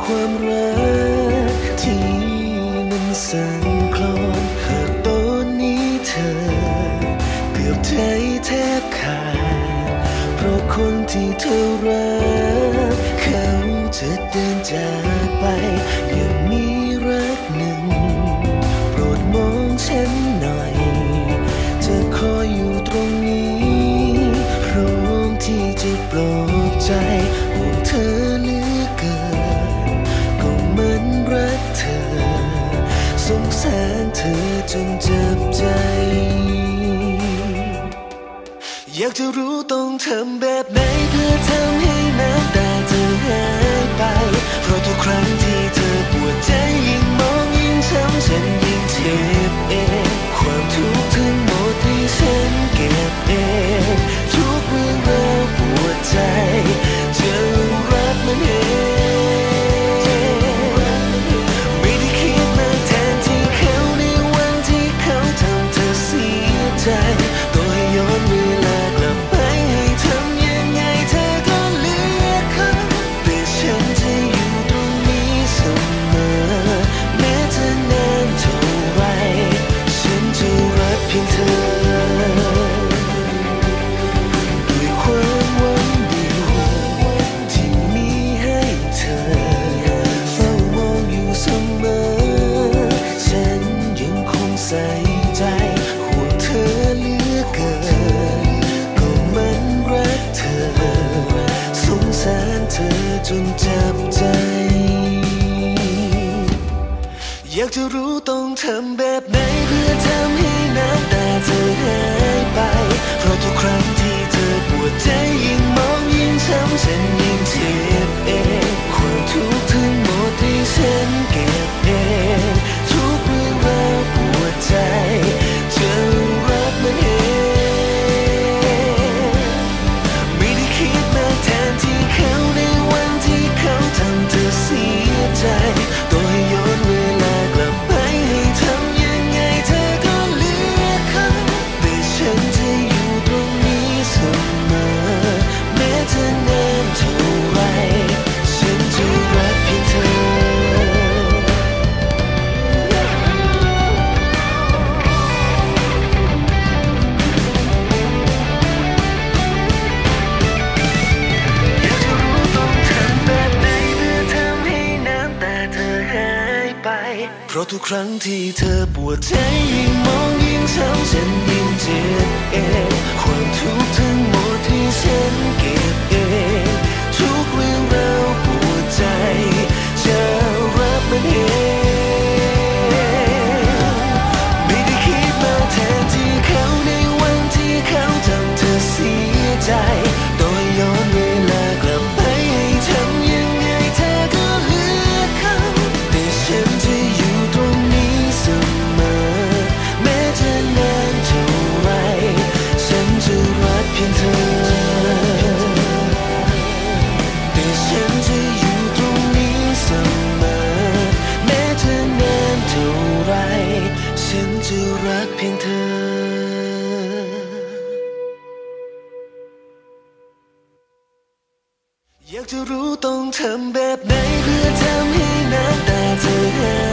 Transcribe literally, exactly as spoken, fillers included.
ความรักที่มันสั่นคลอนหากตอนนี้เธอเกือบใจแทบขาดเพราะคนที่เธอรักเขาจะเดินจากไปยังมีรักหนึ่งโปรดมองฉันหน่อยจะคอยอยู่ตรงนี้พร้อมที่จะปลอบใจห่วงเธอเหลือเกินก็เหมือนรักเธอสงสารเธอจนเจ็บใจอยากจะรู้ต้องทำแบบไหนเพื่อทำให้น้ำตาเธอหายไปเพราะทุกครั้งที่เธอปวดใจยิ่งมองยิ่งช้ำฉันยิ่งเจ็บเองความทุกข์ทั้งหมดที่ฉันเก็บเองทุกเรื่องราวปวดใจจะรับมันเองไม่ได้คิดมาแทนที่เขาในวันที่เขาทำเธอเสียใจต่อให้ย้อนเวลากลับไปให้ทำยังไงเธอก็เลือกเขาแต่ฉันจะอยู่ตรงนี้เสมอแม้จะนานเท่าไรฉันจะรักเพียงเธอด้วยความหวังดีที่มีให้เธอเฝ้ามองอยู่เสมอฉันยังคงใส่ใจห่วงเธอเหลือเกินก็มันรักเธอสงสารเธอจนจับใจอยากจะรู้ต้องทำแบบไหนเพื่อทำให้น้ำตาเธอหายไปเพราะทุกครั้งที่เธอปวดใจยิ่งมองยิ่งช้ำฉันยิ่งเจ็บเองความทุกข์ทั้งหมดที่ฉันเก็บเองทุกเรื่องราวปวดใจจะรับมันเองไม่ได้คิดมาแทนที่เขาในวันที่เขาทำเธอเสียใจต่อให้ย้อนเวลากลับไปให้ทำยังไงเธอก็เลือกเขาแต่ฉันจะอยู่ตรงนี้เสมอแม้จะนานเท่าไรฉันจะรักเพียงเธออยากจะรู้ต้องทำแบบไหนเพื่อทำให้น้ำตาเธอหายไปเพราะทุกครั้งที่เธอปวดใจยิ่งมองยิ่งช้ำฉันยิ่งเจ็บเองความทุกข์ทั้งหมดที่ฉันเก็บเองทุกเรื่องราวปวดใจจะรับมันเองไม่ได้คิดมาแทนที่เขาในวันที่เขาทำเธอเสียใจต่อให้ย้อนเวลากลับไปให้ทำยังไงเธอก็เลือกเขาแต่ฉันจะอยู่ตรงนี้เสมอแม้จะนานเท่าไรฉันจะรักเพียงเธอแต่ฉันจะอยู่ตรงนี้เสมอแม้จะนานเท่าไรฉันจะรักเพียงเธออยากจะรู้ต้องทำแบบไหนเพื่อทำให้น้ำตาเธอหาย